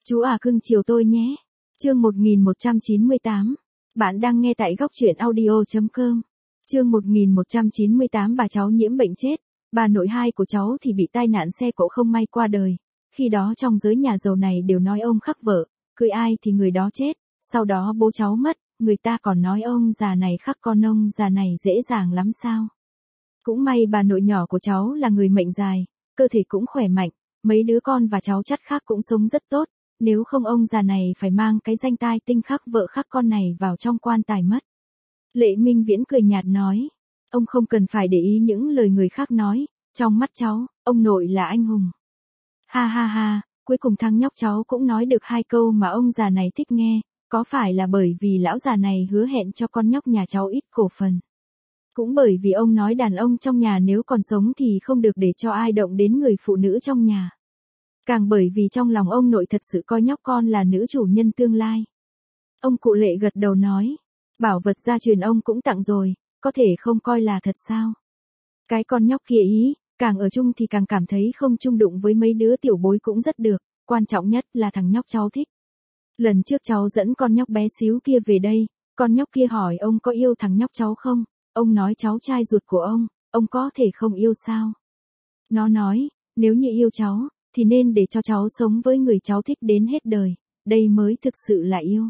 Chú à cưng chiều tôi nhé. Chương 1198. Bạn đang nghe tại góc truyện audio.com. Chương 1198 bà cháu nhiễm bệnh chết. Bà nội hai của cháu thì bị tai nạn xe cộ không may qua đời. Khi đó trong giới nhà giàu này đều nói ông khắc vợ, cưới ai thì người đó chết. Sau đó bố cháu mất, người ta còn nói ông già này khắc con ông già này dễ dàng lắm sao. Cũng may bà nội nhỏ của cháu là người mệnh dài, cơ thể cũng khỏe mạnh, mấy đứa con và cháu chắt khác cũng sống rất tốt. Nếu không ông già này phải mang cái danh tai tinh khắc vợ khắc con này vào trong quan tài mất. Lệ Minh Viễn cười nhạt nói. Ông không cần phải để ý những lời người khác nói, trong mắt cháu, ông nội là anh hùng. Ha ha ha, cuối cùng thằng nhóc cháu cũng nói được hai câu mà ông già này thích nghe, có phải là bởi vì lão già này hứa hẹn cho con nhóc nhà cháu ít cổ phần. Cũng bởi vì ông nói đàn ông trong nhà nếu còn sống thì không được để cho ai động đến người phụ nữ trong nhà. Càng bởi vì trong lòng ông nội thật sự coi nhóc con là nữ chủ nhân tương lai. Ông cụ Lệ gật đầu nói, bảo vật gia truyền ông cũng tặng rồi, có thể không coi là thật sao. Cái con nhóc kia ý, càng ở chung thì càng cảm thấy không chung đụng với mấy đứa tiểu bối cũng rất được, quan trọng nhất là thằng nhóc cháu thích. Lần trước cháu dẫn con nhóc bé xíu kia về đây, con nhóc kia hỏi ông có yêu thằng nhóc cháu không, ông nói cháu trai ruột của ông có thể không yêu sao. Nó nói, nếu như yêu cháu, thì nên để cho cháu sống với người cháu thích đến hết đời, đây mới thực sự là yêu.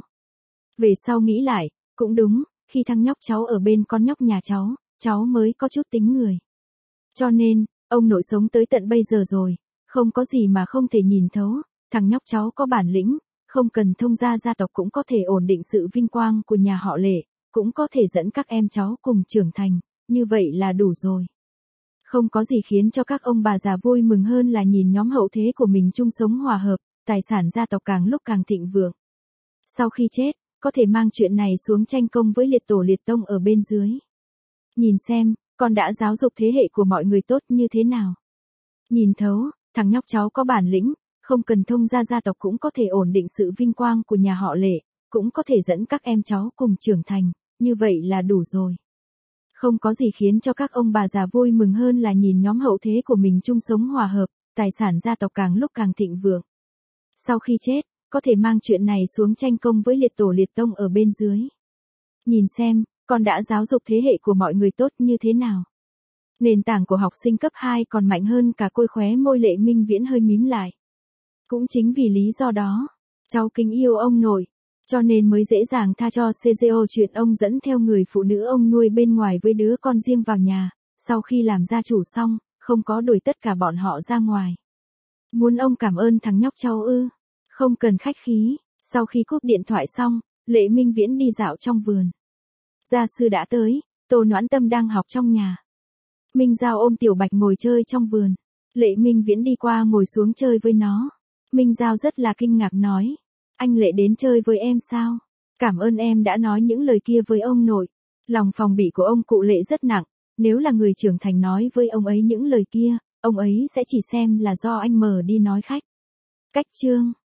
Về sau nghĩ lại, cũng đúng, khi thằng nhóc cháu ở bên con nhóc nhà cháu mới có chút tính người. Cho nên, ông nội sống tới tận bây giờ rồi, không có gì mà không thể nhìn thấu, thằng nhóc cháu có bản lĩnh, không cần thông gia gia tộc cũng có thể ổn định sự vinh quang của nhà họ Lệ, cũng có thể dẫn các em cháu cùng trưởng thành, như vậy là đủ rồi. Không có gì khiến cho các ông bà già vui mừng hơn là nhìn nhóm hậu thế của mình chung sống hòa hợp, tài sản gia tộc càng lúc càng thịnh vượng. Sau khi chết, có thể mang chuyện này xuống tranh công với liệt tổ liệt tông ở bên dưới. Nhìn xem, con đã giáo dục thế hệ của mọi người tốt như thế nào. Nhìn thấu, thằng nhóc cháu có bản lĩnh, không cần thông gia gia tộc cũng có thể ổn định sự vinh quang của nhà họ Lệ, cũng có thể dẫn các em cháu cùng trưởng thành, như vậy là đủ rồi. Không có gì khiến cho các ông bà già vui mừng hơn là nhìn nhóm hậu thế của mình chung sống hòa hợp, tài sản gia tộc càng lúc càng thịnh vượng. Sau khi chết, có thể mang chuyện này xuống tranh công với liệt tổ liệt tông ở bên dưới. Nhìn xem, con đã giáo dục thế hệ của mọi người tốt như thế nào. Nền tảng của học sinh cấp 2 còn mạnh hơn cả côi khóe môi Lệ Minh Viễn hơi mím lại. Cũng chính vì lý do đó, cháu kính yêu ông nội, cho nên mới dễ dàng tha cho CGO chuyện ông dẫn theo người phụ nữ ông nuôi bên ngoài với đứa con riêng vào nhà, sau khi làm gia chủ xong, không có đuổi tất cả bọn họ ra ngoài. Muốn ông cảm ơn thằng nhóc cháu ư? Không cần khách khí. Sau khi cúp điện thoại xong, Lệ Minh Viễn đi dạo trong vườn. Gia sư đã tới, Tô Noãn Tâm đang học trong nhà. Minh Giao ôm Tiểu Bạch ngồi chơi trong vườn. Lệ Minh Viễn đi qua ngồi xuống chơi với nó. Minh Giao rất là kinh ngạc nói. Anh Lệ đến chơi với em sao? Cảm ơn em đã nói những lời kia với ông nội. Lòng phòng bị của ông cụ Lệ rất nặng. Nếu là người trưởng thành nói với ông ấy những lời kia, ông ấy sẽ chỉ xem là do anh mờ đi nói khách. Cách chương.